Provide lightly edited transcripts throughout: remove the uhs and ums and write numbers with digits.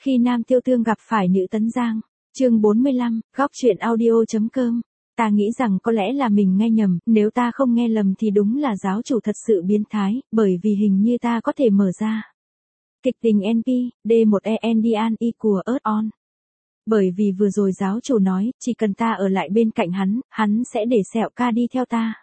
Khi Nam Tiêu Tương gặp phải nữ Tấn Giang. Chương 45, góc truyện audio.com. Ta nghĩ rằng có lẽ là mình nghe nhầm, nếu ta không nghe lầm thì đúng là giáo chủ thật sự biến thái, bởi vì hình như ta có thể mở ra. Kịch tình NP, D1ENDAN y của Earth On. Bởi vì vừa rồi giáo chủ nói, chỉ cần ta ở lại bên cạnh hắn sẽ để sẹo ca đi theo ta.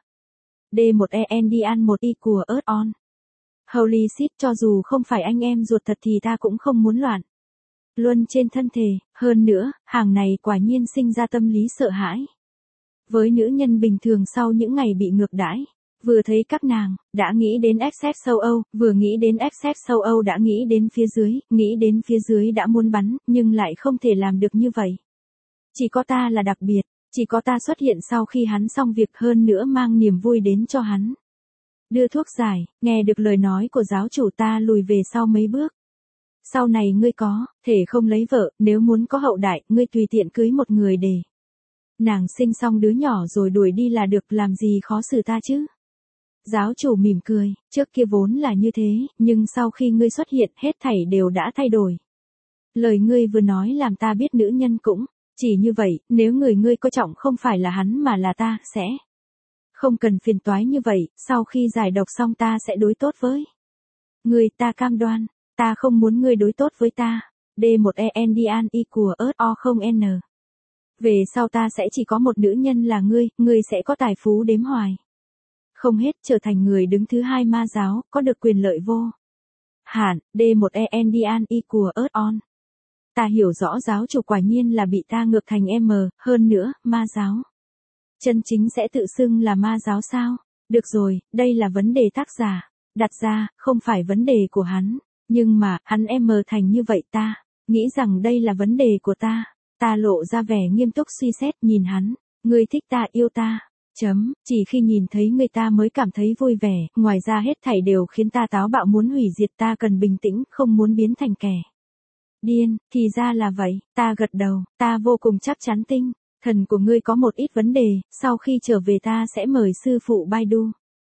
D1ENDAN 1 y của Earth On. Holy shit, cho dù không phải anh em ruột thật thì ta cũng không muốn loạn luân trên thân thể, hơn nữa, hàng này quả nhiên sinh ra tâm lý sợ hãi. Với nữ nhân bình thường sau những ngày bị ngược đãi, vừa thấy các nàng, đã nghĩ đến Access châu Âu, vừa nghĩ đến Access châu Âu đã nghĩ đến phía dưới, nghĩ đến phía dưới đã muốn bắn, nhưng lại không thể làm được như vậy. Chỉ có ta là đặc biệt, chỉ có ta xuất hiện sau khi hắn xong việc, hơn nữa mang niềm vui đến cho hắn. Đưa thuốc giải, nghe được lời nói của giáo chủ ta lùi về sau mấy bước. Sau này ngươi có thể không lấy vợ, nếu muốn có hậu đại, ngươi tùy tiện cưới một người để nàng sinh xong đứa nhỏ rồi đuổi đi là được, làm gì khó xử ta chứ. Giáo chủ mỉm cười, trước kia vốn là như thế, nhưng sau khi ngươi xuất hiện hết thảy đều đã thay đổi. Lời ngươi vừa nói làm ta biết nữ nhân cũng chỉ như vậy, nếu người ngươi coi trọng không phải là hắn mà là ta, sẽ không cần phiền toái như vậy, sau khi giải độc xong ta sẽ đối tốt với ngươi, ta cam đoan. Ta không muốn ngươi đối tốt với ta. D1ENDAN y của Earth O không N. Về sau ta sẽ chỉ có một nữ nhân là ngươi sẽ có tài phú đếm hoài. Không hết, trở thành người đứng thứ hai ma giáo, có được quyền lợi vô hạn. D1ENDAN y của Earth On. Ta hiểu rõ giáo chủ quả nhiên là bị ta ngược thành M, hơn nữa, ma giáo. Chân chính sẽ tự xưng là ma giáo sao? Được rồi, đây là vấn đề tác giả đặt ra, không phải vấn đề của hắn. Nhưng mà, hắn M thành như vậy ta nghĩ rằng đây là vấn đề của ta. Ta lộ ra vẻ nghiêm túc suy xét nhìn hắn. Ngươi thích ta, yêu ta. Chỉ khi nhìn thấy người ta mới cảm thấy vui vẻ, ngoài ra hết thảy đều khiến ta táo bạo muốn hủy diệt, ta cần bình tĩnh, không muốn biến thành kẻ điên. Thì ra là vậy, ta gật đầu, ta vô cùng chắc chắn tinh thần của ngươi có một ít vấn đề, sau khi trở về ta sẽ mời sư phụ Baidu.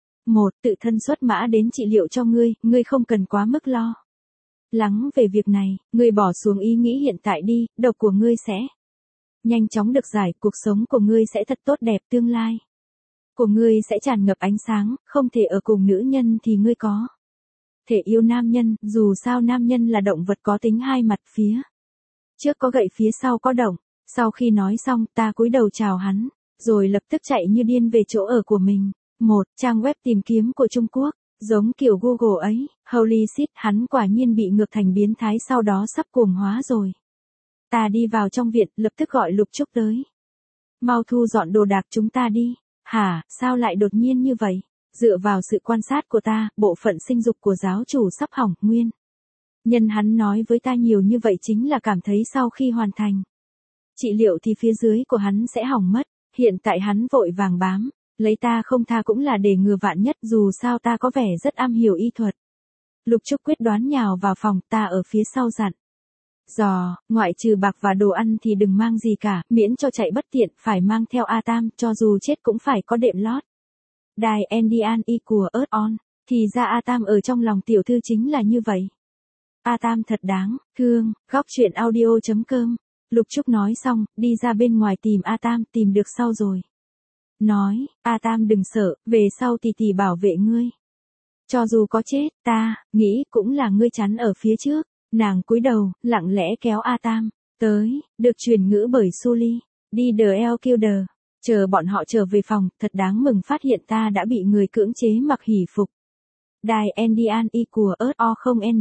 Tự thân xuất mã đến trị liệu cho ngươi không cần quá mức lo lắng về việc này, ngươi bỏ xuống ý nghĩ hiện tại đi, độc của ngươi sẽ nhanh chóng được giải, cuộc sống của ngươi sẽ thật tốt đẹp, tương lai của ngươi sẽ tràn ngập ánh sáng, không thể ở cùng nữ nhân thì ngươi có thể yêu nam nhân, dù sao nam nhân là động vật có tính hai mặt, phía trước có gậy phía sau có động. Sau khi nói xong, ta cúi đầu chào hắn, rồi lập tức chạy như điên về chỗ ở của mình. Trang web tìm kiếm của Trung Quốc, giống kiểu Google ấy. Holy shit, hắn quả nhiên bị ngược thành biến thái, sau đó sắp cuồng hóa rồi. Ta đi vào trong viện, lập tức gọi Lục Trúc tới. Mau thu dọn đồ đạc chúng ta đi. Hả, sao lại đột nhiên như vậy? Dựa vào sự quan sát của ta, bộ phận sinh dục của giáo chủ sắp hỏng, nguyên nhân hắn nói với ta nhiều như vậy chính là cảm thấy sau khi hoàn thành trị liệu thì phía dưới của hắn sẽ hỏng mất. Hiện tại hắn vội vàng bám lấy ta không tha cũng là để ngừa vạn nhất, dù sao ta có vẻ rất am hiểu y thuật. Lục Trúc quyết đoán nhào vào phòng, ta ở phía sau dặn ngoại trừ bạc và đồ ăn thì đừng mang gì cả, miễn cho chạy bất tiện, phải mang theo A Tam, cho dù chết cũng phải có đệm lót. Đài NDAN y của Earth On. Thì ra A Tam ở trong lòng tiểu thư chính là như vậy. A Tam thật đáng thương. Góc truyện audio.com. Lục Trúc nói xong, đi ra bên ngoài tìm A Tam, tìm được sau rồi nói, A Tam đừng sợ, về sau tỷ tỷ bảo vệ ngươi. Cho dù có chết, ta nghĩ cũng là ngươi chắn ở phía trước. Nàng cúi đầu, lặng lẽ kéo A Tam tới, được truyền ngữ bởi Suli. Đi The Killer. Chờ bọn họ trở về phòng, thật đáng mừng phát hiện ta đã bị người cưỡng chế mặc hỷ phục. Đài NDAN y của Earth O không N.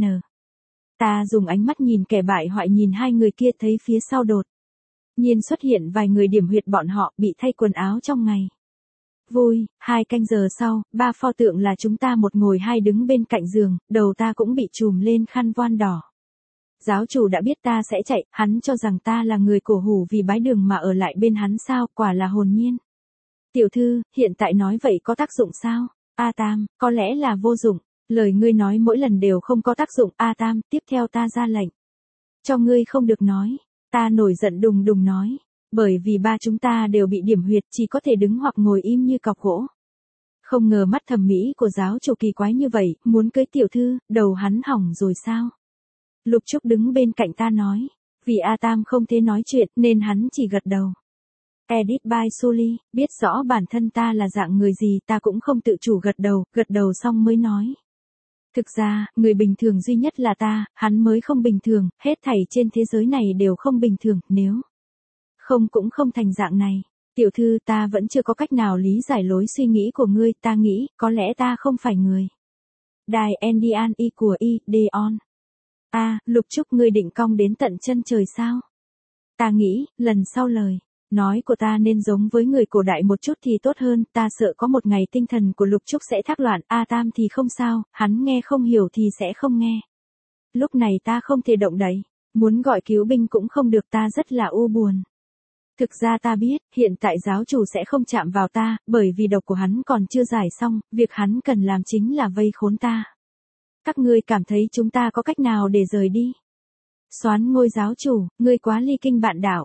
Ta dùng ánh mắt nhìn kẻ bại hoại nhìn hai người kia, thấy phía sau đột nhiên xuất hiện vài người điểm huyệt bọn họ, bị thay quần áo trong ngày vui. 2 canh giờ sau, 3 pho tượng là chúng ta, một ngồi hai đứng bên cạnh giường, đầu ta cũng bị trùm lên khăn voan đỏ. Giáo chủ đã biết ta sẽ chạy, hắn cho rằng ta là người cổ hủ vì bái đường mà ở lại bên hắn sao, quả là hồn nhiên. Tiểu thư, hiện tại nói vậy có tác dụng sao? A Tam, có lẽ là vô dụng. Lời ngươi nói mỗi lần đều không có tác dụng. A Tam, tiếp theo ta ra lệnh cho ngươi không được nói. Ta nổi giận đùng đùng nói. Bởi vì ba chúng ta đều bị điểm huyệt, chỉ có thể đứng hoặc ngồi im như cọc gỗ. Không ngờ mắt thẩm mỹ của giáo chủ kỳ quái như vậy, muốn cưới tiểu thư, đầu hắn hỏng rồi sao? Lục Trúc đứng bên cạnh ta nói. Vì A Tam không thể nói chuyện nên hắn chỉ gật đầu. Edit by Sully, biết rõ bản thân ta là dạng người gì ta cũng không tự chủ gật đầu xong mới nói. Thực ra, người bình thường duy nhất là ta, hắn mới không bình thường, hết thảy trên thế giới này đều không bình thường, nếu không cũng không thành dạng này. Tiểu thư ta vẫn chưa có cách nào lý giải lối suy nghĩ của ngươi, ta nghĩ, có lẽ ta không phải người. Đài Endian y của y, Deon. Lục Trúc ngươi định cong đến tận chân trời sao? Ta nghĩ, lần sau lời nói của ta nên giống với người cổ đại một chút thì tốt hơn, ta sợ có một ngày tinh thần của Lục Trúc sẽ thác loạn, A Tam thì không sao, hắn nghe không hiểu thì sẽ không nghe. Lúc này ta không thể động đậy, muốn gọi cứu binh cũng không được, ta rất là u buồn. Thực ra ta biết, hiện tại giáo chủ sẽ không chạm vào ta, bởi vì độc của hắn còn chưa giải xong, việc hắn cần làm chính là vây khốn ta. Các ngươi cảm thấy chúng ta có cách nào để rời đi? Soán ngôi giáo chủ, ngươi quá ly kinh bạn đạo.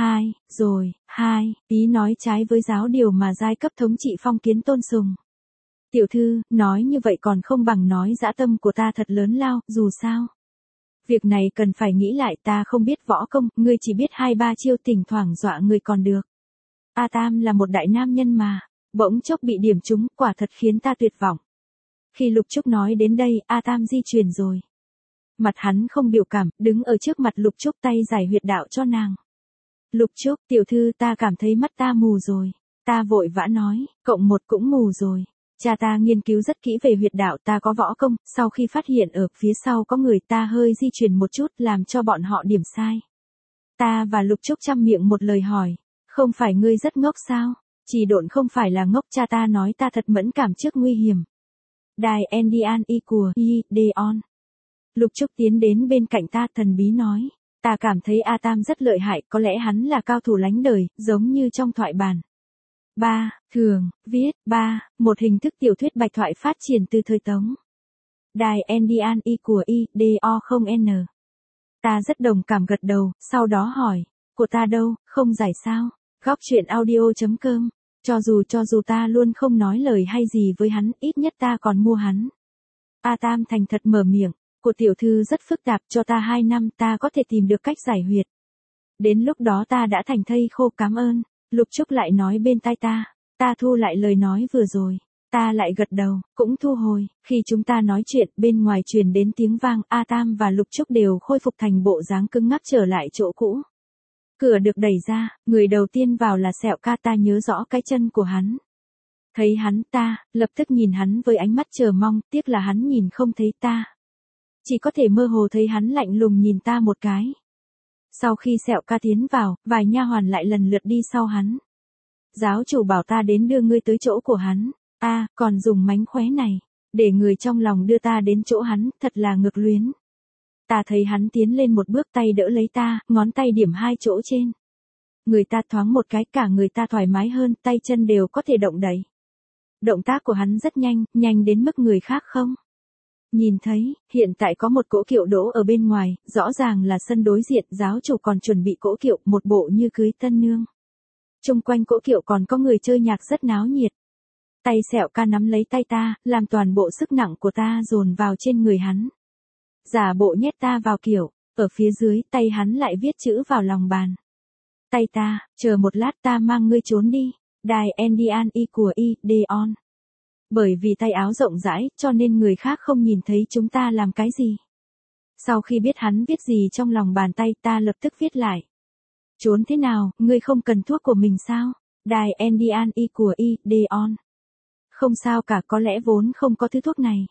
Ý nói trái với giáo điều mà giai cấp thống trị phong kiến tôn sùng. Tiểu thư, nói như vậy còn không bằng nói dã tâm của ta thật lớn lao, dù sao. Việc này cần phải nghĩ lại, ta không biết võ công, ngươi chỉ biết 2-3 chiêu thỉnh thoảng dọa người còn được. A Tam là một đại nam nhân mà, bỗng chốc bị điểm trúng, quả thật khiến ta tuyệt vọng. Khi Lục Trúc nói đến đây, A Tam di chuyển rồi. Mặt hắn không biểu cảm, đứng ở trước mặt Lục Trúc tay giải huyệt đạo cho nàng. Lục Trúc, tiểu thư ta cảm thấy mắt ta mù rồi. Ta vội vã nói, cộng một cũng mù rồi. Cha ta nghiên cứu rất kỹ về huyệt đạo, ta có võ công, sau khi phát hiện ở phía sau có người ta hơi di chuyển một chút làm cho bọn họ điểm sai. Ta và Lục Trúc chăm miệng một lời hỏi, không phải ngươi rất ngốc sao? Chỉ độn không phải là ngốc, cha ta nói ta thật mẫn cảm trước nguy hiểm. Đài Endian y của y, Deon. Lục Trúc tiến đến bên cạnh ta thần bí nói. Ta cảm thấy A Tam rất lợi hại, có lẽ hắn là cao thủ lánh đời, giống như trong thoại bản. Thường, viết, một hình thức tiểu thuyết bạch thoại phát triển từ thời Tống. Đài Endian y của y, do không n. Ta rất đồng cảm gật đầu, sau đó hỏi, của ta đâu, không giải sao? Góc truyện audio.com. Cho dù ta luôn không nói lời hay gì với hắn, ít nhất ta còn mua hắn. A Tam thành thật mở miệng. Của tiểu thư rất phức tạp, cho ta 2 năm ta có thể tìm được cách giải huyệt. Đến lúc đó ta đã thành thây khô, cảm ơn. Lục Trúc lại nói bên tai ta thu lại lời nói vừa rồi. Ta lại gật đầu, cũng thu hồi. Khi chúng ta nói chuyện, bên ngoài truyền đến tiếng vang, A Tam và Lục Trúc đều khôi phục thành bộ dáng cứng ngắc trở lại chỗ cũ. Cửa được đẩy ra, người đầu tiên vào là Sẹo Ca, ta nhớ rõ cái chân của hắn. Thấy hắn ta, lập tức nhìn hắn với ánh mắt chờ mong, tiếc là hắn nhìn không thấy ta. Chỉ có thể mơ hồ thấy hắn lạnh lùng nhìn ta một cái. Sau khi Sẹo Ca tiến vào, vài nha hoàn lại lần lượt đi sau hắn. Giáo chủ bảo ta đến đưa ngươi tới chỗ của hắn. Còn dùng mánh khóe này, để người trong lòng đưa ta đến chỗ hắn, thật là ngược luyến. Ta thấy hắn tiến lên một bước, tay đỡ lấy ta, ngón tay điểm 2 chỗ trên. Người ta thoáng một cái, cả người ta thoải mái hơn, tay chân đều có thể động đậy. Động tác của hắn rất nhanh đến mức người khác không nhìn thấy. Hiện tại có một cỗ kiệu đỗ ở bên ngoài, rõ ràng là sân đối diện, giáo chủ còn chuẩn bị cỗ kiệu, một bộ như cưới tân nương. Chung quanh cỗ kiệu còn có người chơi nhạc rất náo nhiệt. Tay Sẹo Ca nắm lấy tay ta, làm toàn bộ sức nặng của ta dồn vào trên người hắn. Giả bộ nhét ta vào kiệu, ở phía dưới, tay hắn lại viết chữ vào lòng bàn. Tay ta, chờ một lát ta mang ngươi trốn đi. Đài Endian y của y, Deon. Bởi vì tay áo rộng rãi, cho nên người khác không nhìn thấy chúng ta làm cái gì. Sau khi biết hắn viết gì trong lòng bàn tay, ta lập tức viết lại. Trốn thế nào, ngươi không cần thuốc của mình sao? Đài Endian y của y, Deon. Không sao cả, có lẽ vốn không có thứ thuốc này.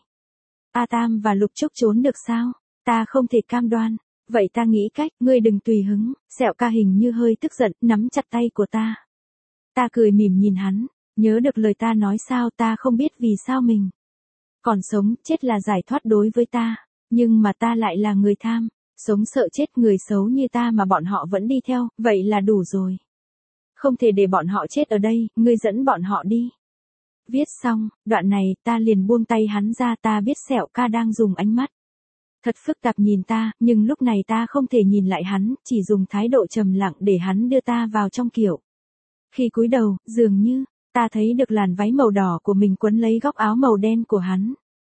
A Tam và Lục Trúc trốn được sao? Ta không thể cam đoan. Vậy ta nghĩ cách, ngươi đừng tùy hứng. Sẹo Ca hình như hơi tức giận, nắm chặt tay của ta. Ta cười mỉm nhìn hắn. Nhớ được lời ta nói sao, ta không biết vì sao mình còn sống, chết là giải thoát đối với ta. Nhưng mà ta lại là người tham, sống sợ chết, người xấu như ta mà bọn họ vẫn đi theo, vậy là đủ rồi. Không thể để bọn họ chết ở đây, ngươi dẫn bọn họ đi. Viết xong, đoạn này, ta liền buông tay hắn ra, ta biết Sẹo Ca đang dùng ánh mắt thật phức tạp nhìn ta, nhưng lúc này ta không thể nhìn lại hắn, chỉ dùng thái độ trầm lặng để hắn đưa ta vào trong kiệu. Khi cúi đầu, dường như ta thấy được làn váy màu đỏ của mình quấn lấy góc áo màu đen của hắn.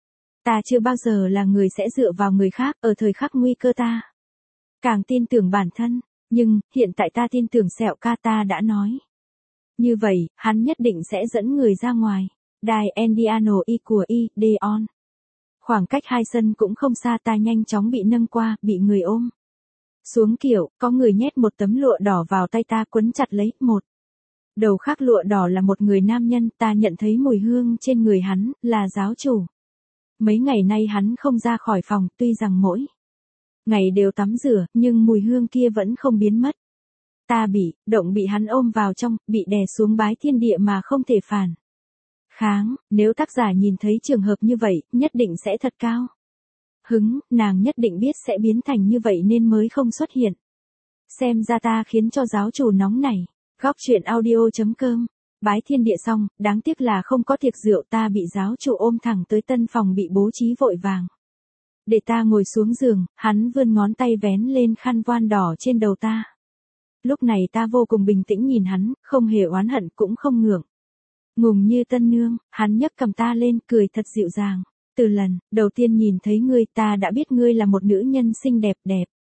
Ta chưa bao giờ là người sẽ dựa vào người khác ở thời khắc nguy cơ ta. Càng tin tưởng bản thân, nhưng hiện tại ta tin tưởng Sẹo ca ta đã nói. Như vậy, hắn nhất định sẽ dẫn người ra ngoài. Đài Endiano y của y, Deon. Khoảng cách hai sân cũng không xa, ta nhanh chóng bị nâng qua, bị người ôm. Xuống kiểu, có người nhét một tấm lụa đỏ vào tay ta quấn chặt lấy, một. Đầu khác lụa đỏ là một người nam nhân, ta nhận thấy mùi hương trên người hắn, là giáo chủ. Mấy ngày nay hắn không ra khỏi phòng, tuy rằng mỗi ngày đều tắm rửa, nhưng mùi hương kia vẫn không biến mất. Ta bị hắn ôm vào trong, bị đè xuống bái thiên địa mà không thể phản kháng, nếu tác giả nhìn thấy trường hợp như vậy, nhất định sẽ thật cao hứng, nàng nhất định biết sẽ biến thành như vậy nên mới không xuất hiện. Xem ra ta khiến cho giáo chủ nóng này. Góc truyện audio.com. Bái thiên địa xong, đáng tiếc là không có tiệc rượu, ta bị giáo chủ ôm thẳng tới tân phòng bị bố trí vội vàng. Để ta ngồi xuống giường, hắn vươn ngón tay vén lên khăn voan đỏ trên đầu ta. Lúc này ta vô cùng bình tĩnh nhìn hắn, không hề oán hận cũng không ngượng ngùng như tân nương, hắn nhấc cầm ta lên cười thật dịu dàng. Từ lần đầu tiên nhìn thấy ngươi ta đã biết ngươi là một nữ nhân xinh đẹp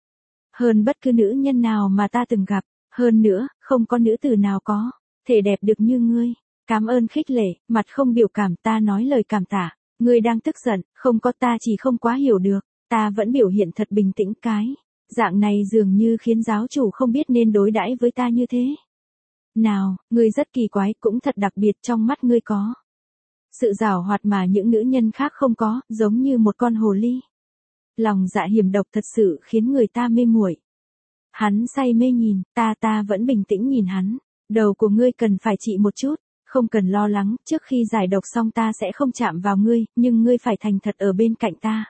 hơn bất cứ nữ nhân nào mà ta từng gặp. Hơn nữa, không có nữ tử nào có thể đẹp được như ngươi. Cảm ơn khích lệ, mặt không biểu cảm, ta nói lời cảm tạ. Ngươi đang tức giận, không có, ta chỉ không quá hiểu được. Ta vẫn biểu hiện thật bình tĩnh, cái dạng này dường như khiến giáo chủ không biết nên đối đãi với ta như thế nào. Ngươi rất kỳ quái, cũng thật đặc biệt, trong mắt ngươi có sự giảo hoạt mà những nữ nhân khác không có, giống như một con hồ ly. Lòng dạ hiểm độc thật sự khiến người ta mê muội. Hắn say mê nhìn, ta vẫn bình tĩnh nhìn hắn. Đầu của ngươi cần phải trị một chút, không cần lo lắng, trước khi giải độc xong ta sẽ không chạm vào ngươi, nhưng ngươi phải thành thật ở bên cạnh ta.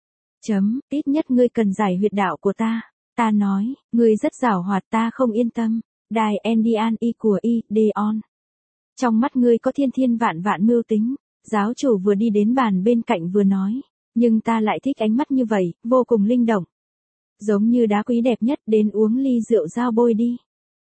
Ít nhất ngươi cần giải huyệt đạo của ta. Ta nói, ngươi rất giảo hoạt, ta không yên tâm. Đài Endian y của y, Deon. Trong mắt ngươi có thiên vạn mưu tính. Giáo chủ vừa đi đến bàn bên cạnh vừa nói. Nhưng ta lại thích ánh mắt như vậy, vô cùng linh động. Giống như đá quý đẹp nhất, đến uống ly rượu giao bôi đi.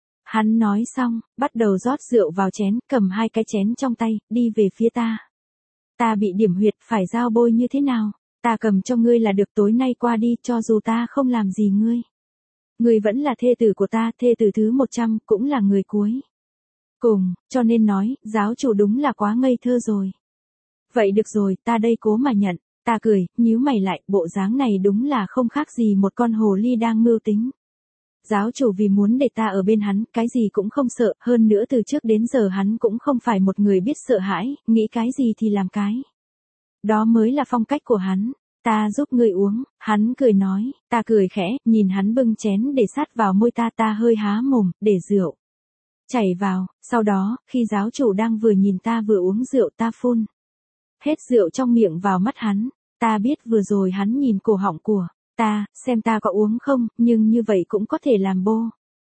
Hắn nói xong, bắt đầu rót rượu vào chén, cầm hai cái chén trong tay, đi về phía ta. Ta bị điểm huyệt, phải giao bôi như thế nào? Ta cầm cho ngươi là được, tối nay qua đi, cho dù ta không làm gì ngươi. Ngươi vẫn là thê tử của ta, thê tử thứ 100, cũng là người cuối cùng, cho nên nói, giáo chủ đúng là quá ngây thơ rồi. Vậy được rồi, ta đây cố mà nhận. Ta cười, nhíu mày lại, bộ dáng này đúng là không khác gì một con hồ ly đang mưu tính. Giáo chủ vì muốn để ta ở bên hắn, cái gì cũng không sợ, hơn nữa từ trước đến giờ hắn cũng không phải một người biết sợ hãi, nghĩ cái gì thì làm cái. Đó mới là phong cách của hắn. Ta giúp ngươi uống, hắn cười nói, ta cười khẽ, nhìn hắn bưng chén để sát vào môi ta hơi há mồm, để rượu chảy vào, sau đó, khi giáo chủ đang vừa nhìn ta vừa uống rượu ta phun hết rượu trong miệng vào mắt hắn. Ta biết vừa rồi hắn nhìn cổ họng của ta, xem ta có uống không, nhưng như vậy cũng có thể làm bô.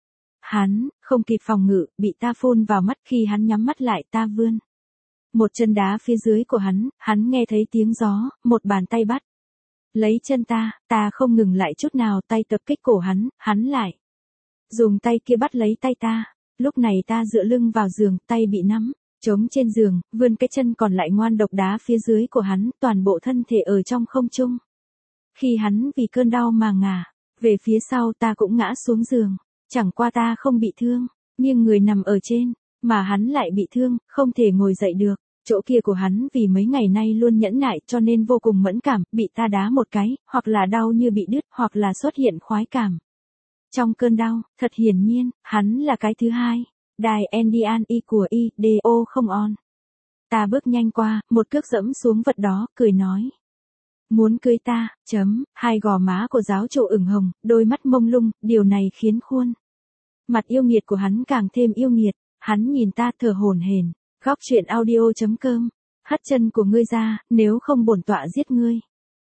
Hắn, không kịp phòng ngự, bị ta phun vào mắt, khi hắn nhắm mắt lại ta vươn một chân đá phía dưới của hắn nghe thấy tiếng gió, một bàn tay bắt lấy chân ta không ngừng lại chút nào, tay tập kích cổ hắn lại dùng tay kia bắt lấy tay ta. Lúc này ta dựa lưng vào giường, tay bị nắm trống trên giường, vươn cái chân còn lại ngoan độc đá phía dưới của hắn, toàn bộ thân thể ở trong không trung. Khi hắn vì cơn đau mà ngả về phía sau, ta cũng ngã xuống giường. Chẳng qua ta không bị thương, nhưng người nằm ở trên, mà hắn lại bị thương, không thể ngồi dậy được. Chỗ kia của hắn vì mấy ngày nay luôn nhẫn nại cho nên vô cùng mẫn cảm, bị ta đá một cái, hoặc là đau như bị đứt, hoặc là xuất hiện khoái cảm. Trong cơn đau, thật hiển nhiên, hắn là cái thứ hai. Đài Endian y của y, D.O. không on. Ta bước nhanh qua, một cước dẫm xuống vật đó, cười nói. Muốn cưới ta, hai gò má của giáo chủ ửng hồng, đôi mắt mông lung, điều này khiến khuôn mặt yêu nghiệt của hắn càng thêm yêu nghiệt. Hắn nhìn ta thở hổn hển. Góc truyện audio.com. Hất chân của ngươi ra, nếu không bổn tọa giết ngươi.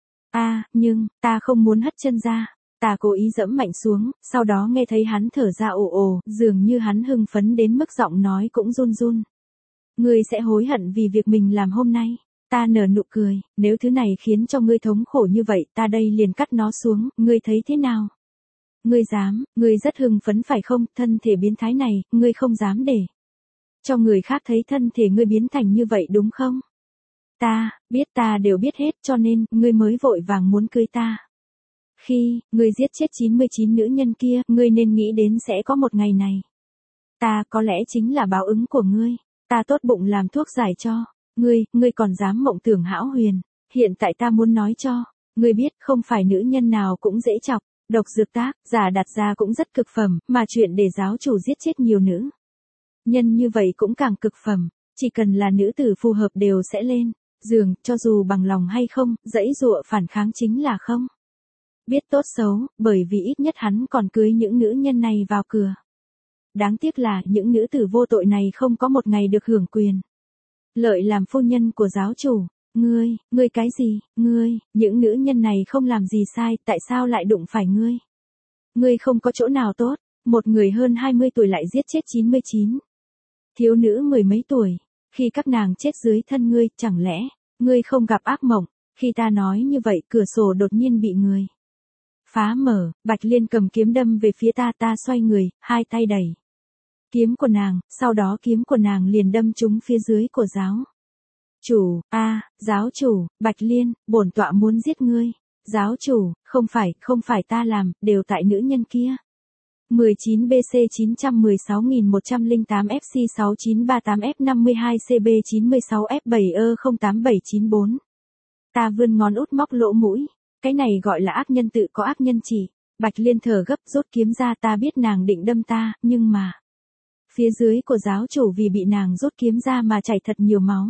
Nhưng, ta không muốn hất chân ra. Ta cố ý dẫm mạnh xuống, sau đó nghe thấy hắn thở ra ồ ồ, dường như hắn hưng phấn đến mức giọng nói cũng run run. Ngươi sẽ hối hận vì việc mình làm hôm nay. Ta nở nụ cười, nếu thứ này khiến cho ngươi thống khổ như vậy, ta đây liền cắt nó xuống, ngươi thấy thế nào? Ngươi dám, ngươi rất hưng phấn phải không, thân thể biến thái này, ngươi không dám để cho người khác thấy thân thể ngươi biến thành như vậy đúng không? ta đều biết hết cho nên, ngươi mới vội vàng muốn cưới ta. Khi, ngươi giết chết 99 nữ nhân kia, ngươi nên nghĩ đến sẽ có một ngày này. Ta có lẽ chính là báo ứng của ngươi. Ta tốt bụng làm thuốc giải cho. Ngươi còn dám mộng tưởng hão huyền. Hiện tại ta muốn nói cho. Ngươi biết không phải nữ nhân nào cũng dễ chọc. Độc dược tác, giả đặt ra cũng rất cực phẩm, mà chuyện để giáo chủ giết chết nhiều nữ nhân như vậy cũng càng cực phẩm. Chỉ cần là nữ tử phù hợp đều sẽ lên giường, cho dù bằng lòng hay không, dãy dụa phản kháng chính là không biết tốt xấu, bởi vì ít nhất hắn còn cưới những nữ nhân này vào cửa. Đáng tiếc là những nữ tử vô tội này không có một ngày được hưởng quyền lợi làm phu nhân của giáo chủ. Ngươi cái gì, những nữ nhân này không làm gì sai, tại sao lại đụng phải ngươi? Ngươi không có chỗ nào tốt, một người hơn 20 tuổi lại giết chết 99 thiếu nữ mười mấy tuổi, khi các nàng chết dưới thân ngươi, chẳng lẽ ngươi không gặp ác mộng? Khi ta nói như vậy, cửa sổ đột nhiên bị người phá mở, Bạch Liên cầm kiếm đâm về phía ta xoay người, hai tay đẩy kiếm của nàng, sau đó kiếm của nàng liền đâm trúng phía dưới của giáo giáo chủ, Bạch Liên, bổn tọa muốn giết ngươi. Giáo chủ, không phải ta làm, đều tại nữ nhân kia. 19 BC 910108 FC 6938 F 52 CB 96 F 7 E 08794. Ta vươn ngón út móc lỗ mũi. Cái này gọi là ác nhân tự có ác nhân chỉ. Bạch Liên thở gấp rút kiếm ra, ta biết nàng định đâm ta, nhưng mà phía dưới của giáo chủ vì bị nàng rút kiếm ra mà chảy thật nhiều máu.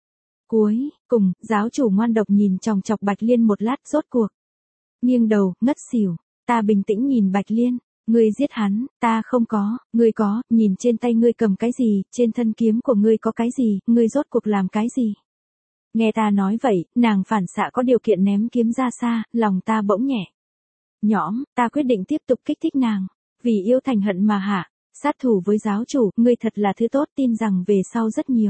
Cuối cùng, giáo chủ ngoan độc nhìn chòng chọc Bạch Liên một lát, rốt cuộc nghiêng đầu, ngất xỉu. Ta bình tĩnh nhìn Bạch Liên. Ngươi giết hắn, ta không có, ngươi có, nhìn trên tay ngươi cầm cái gì, trên thân kiếm của ngươi có cái gì, ngươi rốt cuộc làm cái gì? Nghe ta nói vậy, nàng phản xạ có điều kiện ném kiếm ra xa, lòng ta bỗng nhẹ nhõm, ta quyết định tiếp tục kích thích nàng. Vì yêu thành hận mà hạ sát thủ với giáo chủ, ngươi thật là thứ tốt, tin rằng về sau rất nhiều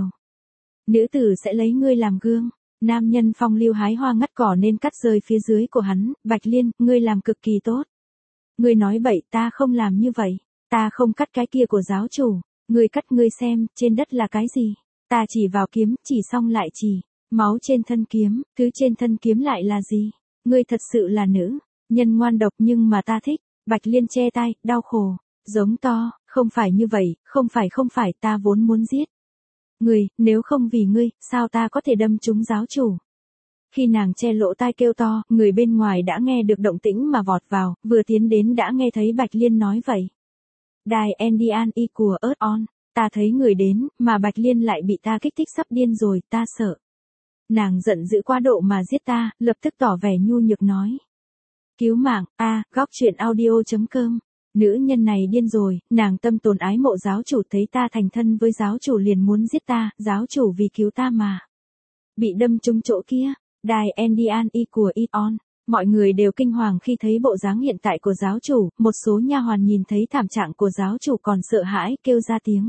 nữ tử sẽ lấy ngươi làm gương. Nam nhân phong lưu hái hoa ngắt cỏ nên cắt rơi phía dưới của hắn. Bạch Liên, ngươi làm cực kỳ tốt. Ngươi nói bậy, ta không làm như vậy. Ta không cắt cái kia của giáo chủ. Ngươi cắt, ngươi xem, trên đất là cái gì? Ta chỉ vào kiếm, chỉ xong lại chỉ. Máu trên thân kiếm, thứ trên thân kiếm lại là gì? Ngươi thật sự là nữ nhân ngoan độc, nhưng mà ta thích. Bạch Liên che tay, đau khổ, giống to, không phải như vậy, không phải, ta vốn muốn giết ngươi, nếu không vì ngươi, sao ta có thể đâm trúng giáo chủ? Khi nàng che lỗ tai kêu to, người bên ngoài đã nghe được động tĩnh mà vọt vào, vừa tiến đến đã nghe thấy Bạch Liên nói vậy. Đài Endian y của Earth On, ta thấy người đến, mà Bạch Liên lại bị ta kích thích sắp điên rồi, ta sợ nàng giận dữ quá độ mà giết ta, lập tức tỏ vẻ nhu nhược nói. Cứu mạng, góc truyện audio.com. Nữ nhân này điên rồi, nàng tâm tồn ái mộ giáo chủ, thấy ta thành thân với giáo chủ liền muốn giết ta, giáo chủ vì cứu ta mà bị đâm trúng chỗ kia. Đài Endian y của It On. Mọi người đều kinh hoàng khi thấy bộ dáng hiện tại của giáo chủ, một số nha hoàn nhìn thấy thảm trạng của giáo chủ còn sợ hãi kêu ra tiếng.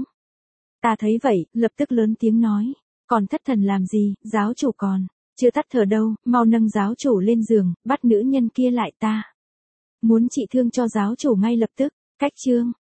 Ta thấy vậy, lập tức lớn tiếng nói, còn thất thần làm gì, giáo chủ còn chưa tắt thở đâu, mau nâng giáo chủ lên giường, bắt nữ nhân kia lại, ta muốn trị thương cho giáo chủ ngay lập tức. Cách chương